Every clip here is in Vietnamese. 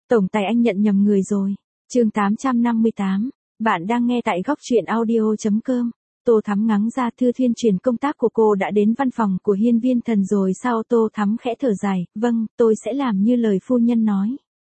Tổng tài anh nhận nhầm người rồi. Chương 858. Bạn đang nghe tại góc truyện audio.com. Tô Thắm ngắng ra thư thuyên truyền công tác của cô đã đến văn phòng của Hiên Viên Thần rồi sao? Tô Thắm khẽ thở dài, vâng, tôi sẽ làm như lời phu nhân nói.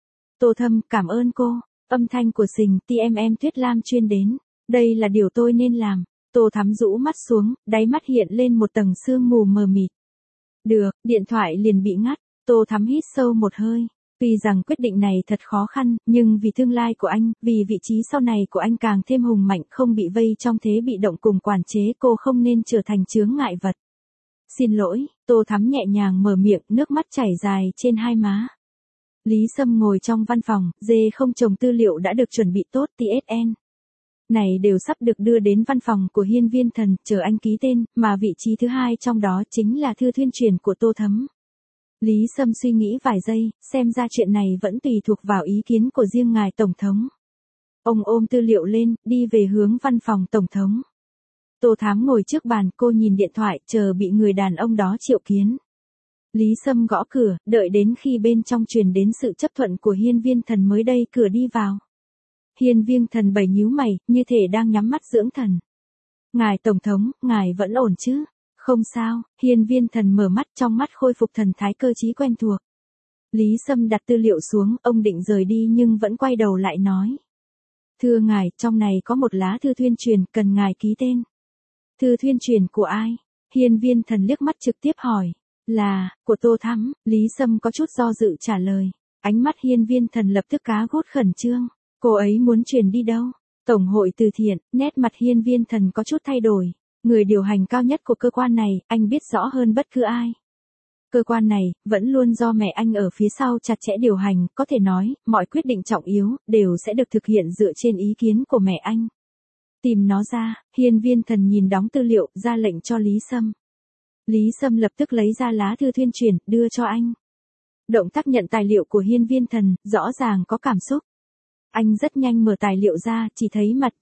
Tô Thâm, cảm ơn cô. Âm thanh của Sình TMM Tuyết Lam chuyên đến. Đây là điều tôi nên làm. Tô Thắm rũ mắt xuống, đáy mắt hiện lên một tầng sương mù mờ mịt. Được, điện thoại liền bị ngắt. Tô Thắm hít sâu một hơi. Vì rằng quyết định này thật khó khăn, nhưng vì tương lai của anh, vì vị trí sau này của anh càng thêm hùng mạnh, không bị vây trong thế bị động cùng quản chế, cô không nên trở thành chướng ngại vật. Xin lỗi, Tô Thắm nhẹ nhàng mở miệng, nước mắt chảy dài trên hai má. Lý Sâm ngồi trong văn phòng, không chồng tư liệu đã được chuẩn bị tốt, TSN này đều sắp được đưa đến văn phòng của Hiên Viên Thần, chờ anh ký tên, mà vị trí thứ hai trong đó chính là thư thuyên truyền của Tô Thắm. Lý Sâm suy nghĩ vài giây, xem ra chuyện này vẫn tùy thuộc vào ý kiến của riêng ngài Tổng thống. Ông ôm tư liệu lên, đi về hướng văn phòng Tổng thống. Tô Thắm ngồi trước bàn, cô nhìn điện thoại, chờ bị người đàn ông đó triệu kiến. Lý Sâm gõ cửa, đợi đến khi bên trong truyền đến sự chấp thuận của Hiên Viên Thần mới đẩy cửa đi vào. Hiên Viên Thần bày nhíu mày, như thể đang nhắm mắt dưỡng thần. Ngài Tổng thống, ngài vẫn ổn chứ? Không sao, Hiên Viên Thần mở mắt, trong mắt khôi phục thần thái cơ trí quen thuộc. Lý Sâm đặt tư liệu xuống, ông định rời đi nhưng vẫn quay đầu lại nói. Thưa ngài, trong này có một lá thư thuyên truyền, cần ngài ký tên. Thư thuyên truyền của ai? Hiên Viên Thần liếc mắt trực tiếp hỏi. Là, của Tô Thắm, Lý Sâm có chút do dự trả lời. Ánh mắt Hiên Viên Thần lập tức cá gốt khẩn trương. Cô ấy muốn truyền đi đâu? Tổng hội từ thiện, nét mặt Hiên Viên Thần có chút thay đổi. Người điều hành cao nhất của cơ quan này, anh biết rõ hơn bất cứ ai. Cơ quan này, vẫn luôn do mẹ anh ở phía sau chặt chẽ điều hành, có thể nói, mọi quyết định trọng yếu, đều sẽ được thực hiện dựa trên ý kiến của mẹ anh. Tìm nó ra, Hiên Viên Thần nhìn đóng tư liệu, ra lệnh cho Lý Sâm. Lý Sâm lập tức lấy ra lá thư thuyên truyền, đưa cho anh. Động tác nhận tài liệu của Hiên Viên Thần, rõ ràng có cảm xúc. Anh rất nhanh mở tài liệu ra, chỉ thấy mặt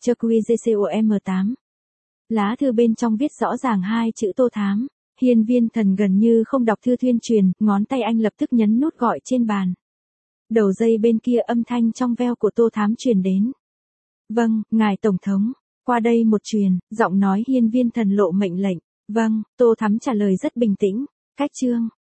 CQGCOM8. Lá thư bên trong viết rõ ràng hai chữ Tô Thắm. Hiên Viên Thần gần như không đọc thư thuyên truyền, ngón tay anh lập tức nhấn nút gọi trên bàn. Đầu dây bên kia âm thanh trong veo của Tô Thắm truyền đến. Vâng, ngài Tổng thống, qua đây một truyền, giọng nói Hiên Viên Thần lộ mệnh lệnh. Vâng, Tô Thắm trả lời rất bình tĩnh. Cách chương.